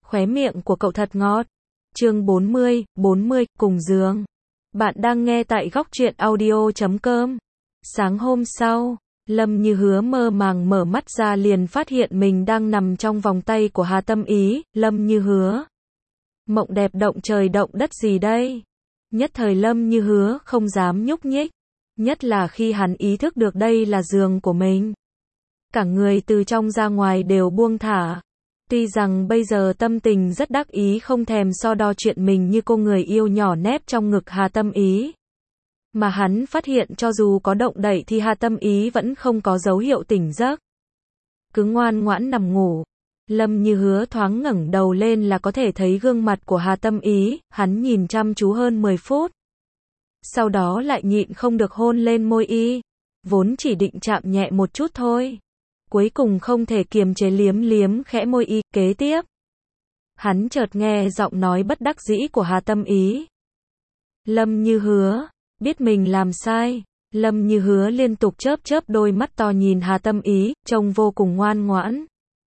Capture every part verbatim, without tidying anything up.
Khóe miệng của cậu thật ngọt. Chương bốn mươi, bốn mươi, cùng giường. Bạn đang nghe tại góc truyện audio chấm com. Sáng hôm sau, Lâm Như Hứa mơ màng mở mắt ra liền phát hiện mình đang nằm trong vòng tay của Hà Tâm Ý. Lâm Như Hứa. Mộng đẹp động trời động đất gì đây? Nhất thời Lâm Như Hứa không dám nhúc nhích. Nhất là khi hắn ý thức được đây là giường của mình. Cả người từ trong ra ngoài đều buông thả. Tuy rằng bây giờ tâm tình rất đắc ý không thèm so đo chuyện mình như cô người yêu nhỏ nép trong ngực Hà Tâm Ý. Mà hắn phát hiện cho dù có động đậy thì Hà Tâm Ý vẫn không có dấu hiệu tỉnh giấc. Cứ ngoan ngoãn nằm ngủ. Lâm Như Hứa thoáng ngẩng đầu lên là có thể thấy gương mặt của Hà Tâm Ý, hắn nhìn chăm chú hơn mười phút. Sau đó lại nhịn không được hôn lên môi y. Vốn chỉ định chạm nhẹ một chút thôi. Cuối cùng không thể kiềm chế liếm liếm khẽ môi y, kế tiếp. Hắn chợt nghe giọng nói bất đắc dĩ của Hà Tâm Ý. Lâm Như Hứa, biết mình làm sai. Lâm Như Hứa liên tục chớp chớp đôi mắt to nhìn Hà Tâm Ý, trông vô cùng ngoan ngoãn.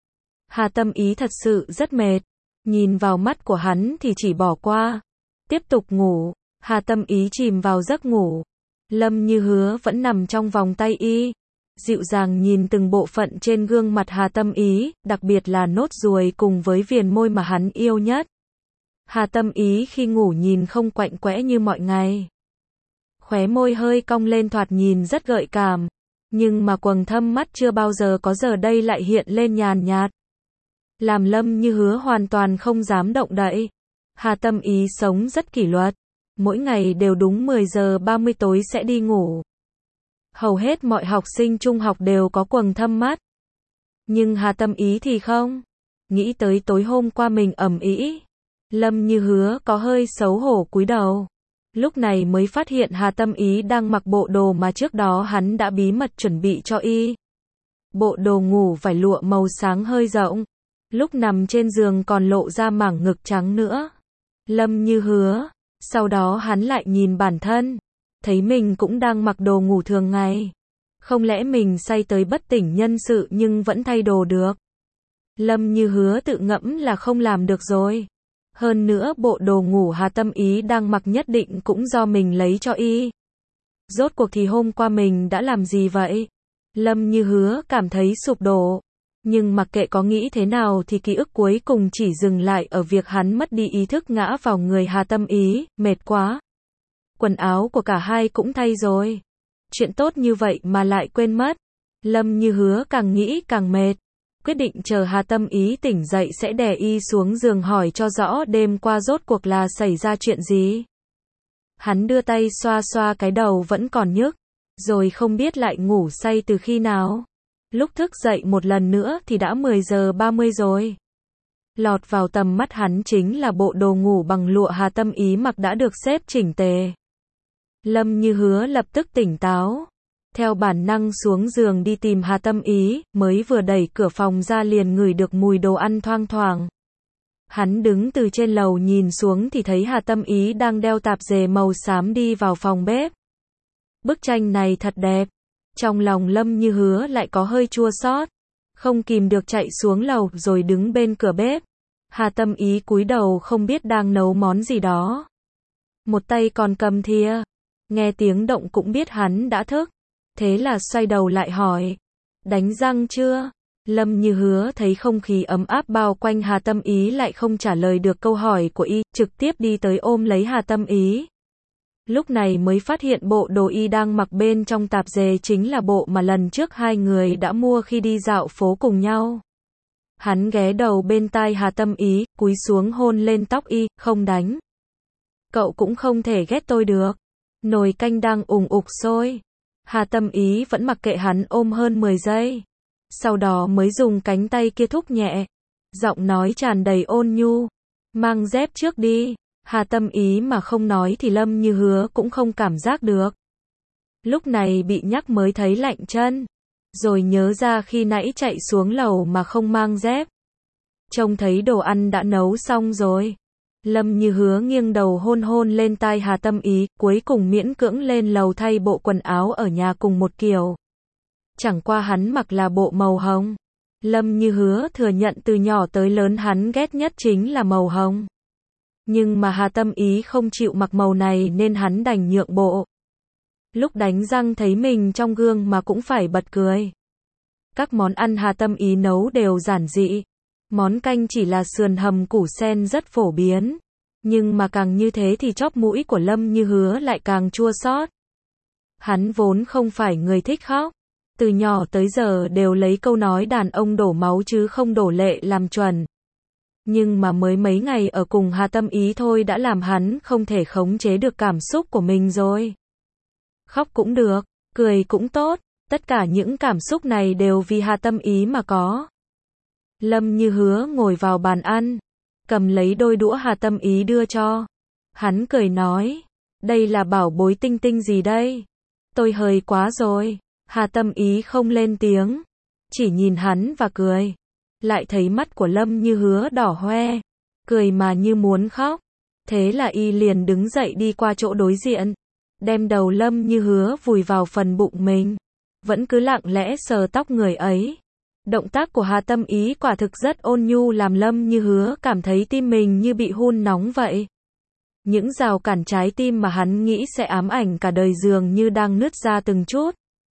Hà Tâm Ý thật sự rất mệt. Nhìn vào mắt của hắn thì chỉ bỏ qua. Tiếp tục ngủ. Hà Tâm Ý chìm vào giấc ngủ. Lâm Như Hứa vẫn nằm trong vòng tay y. Dịu dàng nhìn từng bộ phận trên gương mặt Hà Tâm Ý, đặc biệt là nốt ruồi cùng với viền môi mà hắn yêu nhất. Hà Tâm Ý khi ngủ nhìn không quạnh quẽ như mọi ngày. Khóe môi hơi cong lên thoạt nhìn rất gợi cảm. Nhưng mà quầng thâm mắt chưa bao giờ có giờ đây lại hiện lên nhàn nhạt. Làm Lâm Như Hứa hoàn toàn không dám động đậy. Hà Tâm Ý sống rất kỷ luật. Mỗi ngày đều đúng mười giờ ba mươi tối sẽ đi ngủ. Hầu hết mọi học sinh trung học đều có quầng thâm mắt. Nhưng Hà Tâm Ý thì không. Nghĩ tới tối hôm qua mình ầm ĩ. Lâm Như Hứa có hơi xấu hổ cúi đầu. Lúc này mới phát hiện Hà Tâm Ý đang mặc bộ đồ mà trước đó hắn đã bí mật chuẩn bị cho y. Bộ đồ ngủ vải lụa màu sáng hơi rộng. Lúc nằm trên giường còn lộ ra mảng ngực trắng nữa. Lâm Như Hứa. Sau đó hắn lại nhìn bản thân. Thấy mình cũng đang mặc đồ ngủ thường ngày. Không lẽ mình say tới bất tỉnh nhân sự nhưng vẫn thay đồ được. Lâm Như Hứa tự ngẫm là không làm được rồi. Hơn nữa bộ đồ ngủ Hà Tâm Ý đang mặc nhất định cũng do mình lấy cho y. Rốt cuộc thì hôm qua mình đã làm gì vậy? Lâm Như Hứa cảm thấy sụp đổ. Nhưng mặc kệ có nghĩ thế nào thì ký ức cuối cùng chỉ dừng lại ở việc hắn mất đi ý thức ngã vào người Hà Tâm Ý, mệt quá. Quần áo của cả hai cũng thay rồi. Chuyện tốt như vậy mà lại quên mất. Lâm Như Hứa càng nghĩ càng mệt. Quyết định chờ Hà Tâm Ý tỉnh dậy sẽ đè y xuống giường hỏi cho rõ đêm qua rốt cuộc là xảy ra chuyện gì. Hắn đưa tay xoa xoa cái đầu vẫn còn nhức. Rồi không biết lại ngủ say từ khi nào. Lúc thức dậy một lần nữa thì đã mười giờ ba mươi rồi. Lọt vào tầm mắt hắn chính là bộ đồ ngủ bằng lụa Hà Tâm Ý mặc đã được xếp chỉnh tề. Lâm Như Hứa lập tức tỉnh táo. Theo bản năng xuống giường đi tìm Hà Tâm Ý, mới vừa đẩy cửa phòng ra liền ngửi được mùi đồ ăn thoang thoảng. Hắn đứng từ trên lầu nhìn xuống thì thấy Hà Tâm Ý đang đeo tạp dề màu xám đi vào phòng bếp. Bức tranh này thật đẹp. Trong lòng Lâm Như Hứa lại có hơi chua xót. Không kìm được chạy xuống lầu rồi đứng bên cửa bếp. Hà Tâm Ý cúi đầu không biết đang nấu món gì đó. Một tay còn cầm thìa. Nghe tiếng động cũng biết hắn đã thức. Thế là xoay đầu lại hỏi. Đánh răng chưa? Lâm Như Hứa thấy không khí ấm áp bao quanh Hà Tâm Ý lại không trả lời được câu hỏi của y, trực tiếp đi tới ôm lấy Hà Tâm Ý. Lúc này mới phát hiện bộ đồ y đang mặc bên trong tạp dề chính là bộ mà lần trước hai người đã mua khi đi dạo phố cùng nhau. Hắn ghé đầu bên tai Hà Tâm Ý, cúi xuống hôn lên tóc y, không đánh. Cậu cũng không thể ghét tôi được. Nồi canh đang ùng ục sôi. Hà Tâm Ý vẫn mặc kệ hắn ôm hơn mười giây. Sau đó mới dùng cánh tay kia thúc nhẹ. Giọng nói tràn đầy ôn nhu. Mang dép trước đi. Hà Tâm Ý mà không nói thì Lâm Như Hứa cũng không cảm giác được. Lúc này bị nhắc mới thấy lạnh chân. Rồi nhớ ra khi nãy chạy xuống lầu mà không mang dép. Trông thấy đồ ăn đã nấu xong rồi. Lâm Như Hứa nghiêng đầu hôn hôn lên tai Hà Tâm Ý, cuối cùng miễn cưỡng lên lầu thay bộ quần áo ở nhà cùng một kiểu. Chẳng qua hắn mặc là bộ màu hồng. Lâm Như Hứa thừa nhận từ nhỏ tới lớn hắn ghét nhất chính là màu hồng. Nhưng mà Hà Tâm Ý không chịu mặc màu này nên hắn đành nhượng bộ. Lúc đánh răng thấy mình trong gương mà cũng phải bật cười. Các món ăn Hà Tâm Ý nấu đều giản dị. Món canh chỉ là sườn hầm củ sen rất phổ biến. Nhưng mà càng như thế thì chóp mũi của Lâm Như Hứa lại càng chua xót. Hắn vốn không phải người thích khóc. Từ nhỏ tới giờ đều lấy câu nói đàn ông đổ máu chứ không đổ lệ làm chuẩn. Nhưng mà mới mấy ngày ở cùng Hà Tâm Ý thôi đã làm hắn không thể khống chế được cảm xúc của mình rồi. Khóc cũng được, cười cũng tốt, tất cả những cảm xúc này đều vì Hà Tâm Ý mà có. Lâm Như Hứa ngồi vào bàn ăn, cầm lấy đôi đũa Hà Tâm Ý đưa cho. Hắn cười nói, đây là bảo bối tinh tinh gì đây? Tôi hơi quá rồi. Hà Tâm Ý không lên tiếng, chỉ nhìn hắn và cười. Lại thấy mắt của Lâm Như Hứa đỏ hoe, cười mà như muốn khóc. Thế là y liền đứng dậy đi qua chỗ đối diện, đem đầu Lâm Như Hứa vùi vào phần bụng mình, vẫn cứ lặng lẽ sờ tóc người ấy. Động tác của Hà Tâm Ý quả thực rất ôn nhu làm Lâm Như Hứa cảm thấy tim mình như bị hun nóng vậy. Những rào cản trái tim mà hắn nghĩ sẽ ám ảnh cả đời dường như đang nứt ra từng chút.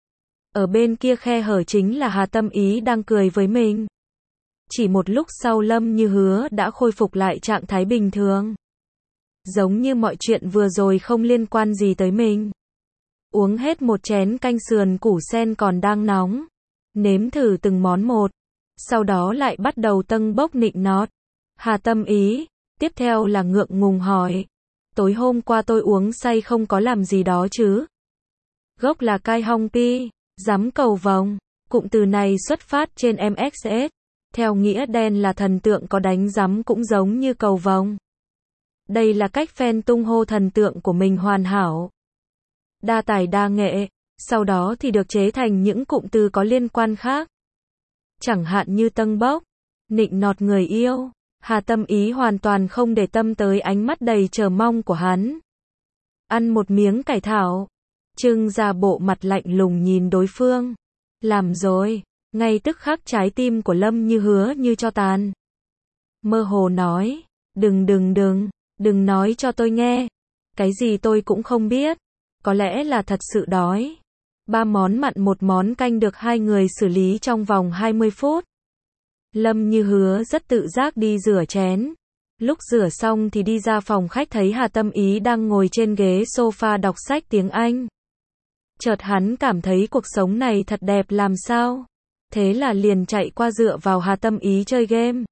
Ở bên kia khe hở chính là Hà Tâm Ý đang cười với mình. Chỉ một lúc sau Lâm Như Hứa đã khôi phục lại trạng thái bình thường. Giống như mọi chuyện vừa rồi không liên quan gì tới mình. Uống hết một chén canh sườn củ sen còn đang nóng. Nếm thử từng món một. Sau đó lại bắt đầu tâng bốc nịnh nọt. Hà Tâm Ý, tiếp theo là ngượng ngùng hỏi. Tối hôm qua tôi uống say không có làm gì đó chứ? Gốc là cai hong pi. Giám cầu vồng, cụm từ này xuất phát trên em ích ét, theo nghĩa đen là thần tượng có đánh giám cũng giống như cầu vồng. Đây là cách fan tung hô thần tượng của mình hoàn hảo, đa tài đa nghệ, sau đó thì được chế thành những cụm từ có liên quan khác. Chẳng hạn như tâng bốc, nịnh nọt người yêu. Hà Tâm Ý hoàn toàn không để tâm tới ánh mắt đầy chờ mong của hắn. Ăn một miếng cải thảo, trưng ra bộ mặt lạnh lùng nhìn đối phương. Làm rồi, ngay tức khắc trái tim của Lâm Như Hứa như cho tàn. Mơ hồ nói, đừng đừng đừng, đừng nói cho tôi nghe. Cái gì tôi cũng không biết. Có lẽ là thật sự đói. Ba món mặn một món canh được hai người xử lý trong vòng hai mươi phút. Lâm Như Hứa rất tự giác đi rửa chén. Lúc rửa xong thì đi ra phòng khách thấy Hà Tâm Ý đang ngồi trên ghế sofa đọc sách tiếng Anh. Chợt hắn cảm thấy cuộc sống này thật đẹp làm sao. Thế là liền chạy qua dựa vào Hà Tâm Ý chơi game.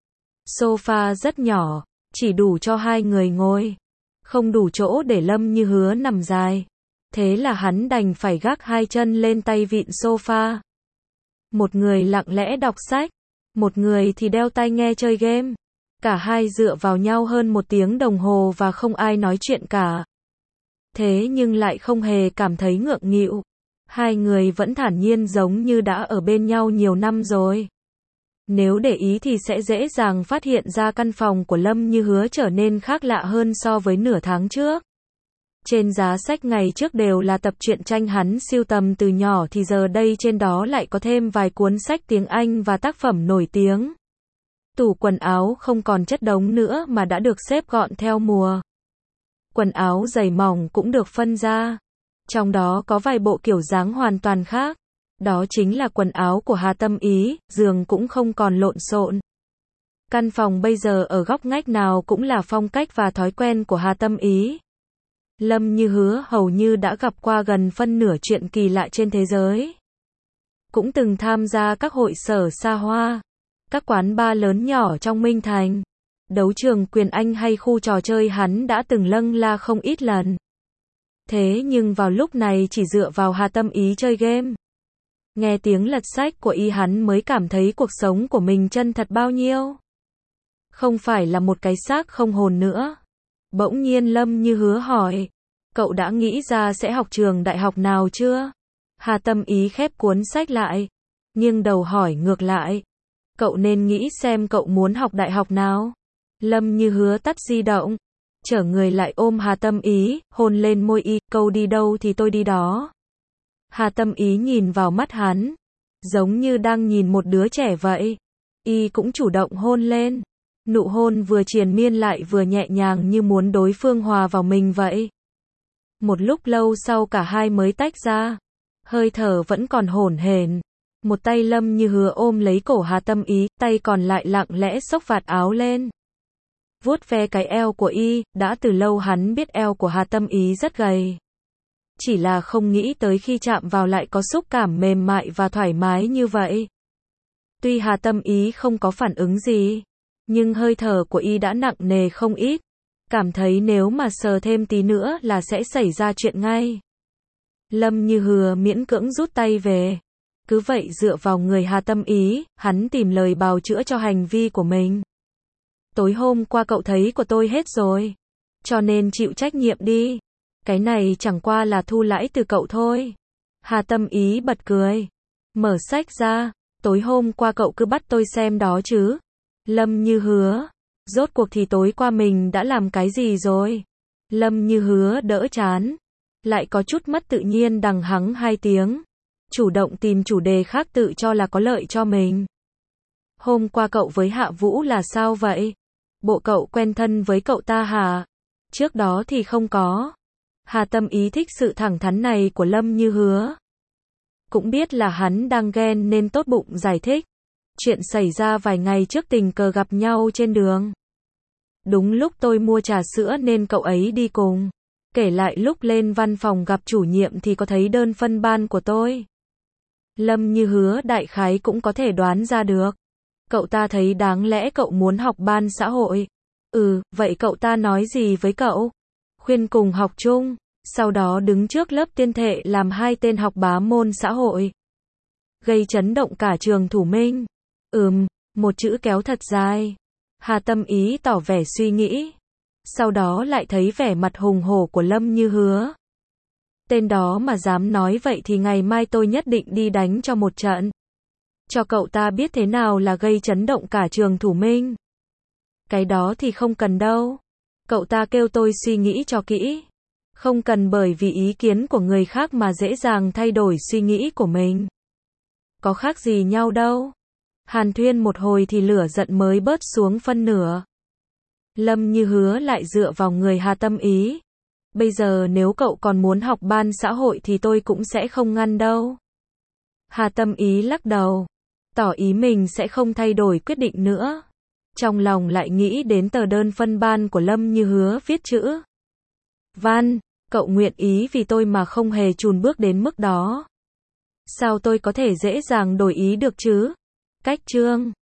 Sofa rất nhỏ, chỉ đủ cho hai người ngồi. Không đủ chỗ để Lâm Như Hứa nằm dài. Thế là hắn đành phải gác hai chân lên tay vịn sofa. Một người lặng lẽ đọc sách, một người thì đeo tai nghe chơi game. Cả hai dựa vào nhau hơn một tiếng đồng hồ và không ai nói chuyện cả. Thế nhưng lại không hề cảm thấy ngượng nghịu. Hai người vẫn thản nhiên giống như đã ở bên nhau nhiều năm rồi. Nếu để ý thì sẽ dễ dàng phát hiện ra căn phòng của Lâm Như Hứa trở nên khác lạ hơn so với nửa tháng trước. Trên giá sách ngày trước đều là tập truyện tranh hắn sưu tầm từ nhỏ thì giờ đây trên đó lại có thêm vài cuốn sách tiếng Anh và tác phẩm nổi tiếng. Tủ quần áo không còn chất đống nữa mà đã được xếp gọn theo mùa. Quần áo dày mỏng cũng được phân ra. Trong đó có vài bộ kiểu dáng hoàn toàn khác. Đó chính là quần áo của Hà Tâm Ý, giường cũng không còn lộn xộn. Căn phòng bây giờ ở góc ngách nào cũng là phong cách và thói quen của Hà Tâm Ý. Lâm Như Hứa hầu như đã gặp qua gần phân nửa chuyện kỳ lạ trên thế giới. Cũng từng tham gia các hội sở xa hoa, các quán bar lớn nhỏ trong Minh Thành, đấu trường quyền Anh hay khu trò chơi hắn đã từng lâng la không ít lần. Thế nhưng vào lúc này chỉ dựa vào Hà Tâm Ý chơi game, nghe tiếng lật sách của y hắn mới cảm thấy cuộc sống của mình chân thật bao nhiêu. Không phải là một cái xác không hồn nữa. Bỗng nhiên Lâm Như Hứa hỏi, cậu đã nghĩ ra sẽ học trường đại học nào chưa? Hà Tâm Ý khép cuốn sách lại, nghiêng đầu hỏi ngược lại, cậu nên nghĩ xem cậu muốn học đại học nào? Lâm Như Hứa tắt di động, trở người lại ôm Hà Tâm Ý, hôn lên môi y, cậu đi đâu thì tôi đi đó. Hà Tâm Ý nhìn vào mắt hắn, giống như đang nhìn một đứa trẻ vậy. Y cũng chủ động hôn lên. Nụ hôn vừa triền miên lại vừa nhẹ nhàng như muốn đối phương hòa vào mình vậy. Một lúc lâu sau cả hai mới tách ra. Hơi thở vẫn còn hổn hển. Một tay Lâm Như Hứa ôm lấy cổ Hà Tâm Ý, tay còn lại lặng lẽ xốc vạt áo lên. Vuốt ve cái eo của y, đã từ lâu hắn biết eo của Hà Tâm Ý rất gầy. Chỉ là không nghĩ tới khi chạm vào lại có xúc cảm mềm mại và thoải mái như vậy. Tuy Hà Tâm Ý không có phản ứng gì, nhưng hơi thở của y đã nặng nề không ít. Cảm thấy nếu mà sờ thêm tí nữa là sẽ xảy ra chuyện ngay. Lâm Như Hứa miễn cưỡng rút tay về. Cứ vậy dựa vào người Hà Tâm Ý, hắn tìm lời bào chữa cho hành vi của mình. Tối hôm qua cậu thấy của tôi hết rồi. Cho nên chịu trách nhiệm đi. Cái này chẳng qua là thu lãi từ cậu thôi. Hà Tâm Ý bật cười. Mở sách ra. Tối hôm qua cậu cứ bắt tôi xem đó chứ. Lâm Như Hứa. Rốt cuộc thì tối qua mình đã làm cái gì rồi? Lâm Như Hứa đỡ chán. Lại có chút mất tự nhiên đằng hắng hai tiếng. Chủ động tìm chủ đề khác tự cho là có lợi cho mình. Hôm qua cậu với Hạ Vũ là sao vậy? Bộ cậu quen thân với cậu ta hả? Trước đó thì không có. Hà Tâm Ý thích sự thẳng thắn này của Lâm Như Hứa. Cũng biết là hắn đang ghen nên tốt bụng giải thích. Chuyện xảy ra vài ngày trước tình cờ gặp nhau trên đường. Đúng lúc tôi mua trà sữa nên cậu ấy đi cùng. Kể lại lúc lên văn phòng gặp chủ nhiệm thì có thấy đơn phân ban của tôi. Lâm Như Hứa đại khái cũng có thể đoán ra được. Cậu ta thấy đáng lẽ cậu muốn học ban xã hội. Ừ, vậy cậu ta nói gì với cậu? Khuyên cùng học chung. Sau đó đứng trước lớp tuyên thệ làm hai tên học bá môn xã hội. Gây chấn động cả trường Thủ Minh. Ừm, một chữ kéo thật dài. Hà Tâm Ý tỏ vẻ suy nghĩ. Sau đó lại thấy vẻ mặt hùng hổ của Lâm Như Hứa. Tên đó mà dám nói vậy thì ngày mai tôi nhất định đi đánh cho một trận. Cho cậu ta biết thế nào là gây chấn động cả trường Thủ Minh. Cái đó thì không cần đâu. Cậu ta kêu tôi suy nghĩ cho kỹ. Không cần bởi vì ý kiến của người khác mà dễ dàng thay đổi suy nghĩ của mình. Có khác gì nhau đâu. Hàn thuyên một hồi thì lửa giận mới bớt xuống phân nửa. Lâm Như Hứa lại dựa vào người Hà Tâm Ý. Bây giờ nếu cậu còn muốn học ban xã hội thì tôi cũng sẽ không ngăn đâu. Hà Tâm Ý lắc đầu. Tỏ ý mình sẽ không thay đổi quyết định nữa. Trong lòng lại nghĩ đến tờ đơn phân ban của Lâm Như Hứa viết chữ. Văn, cậu nguyện ý vì tôi mà không hề chùn bước đến mức đó. Sao tôi có thể dễ dàng đổi ý được chứ? Cách chương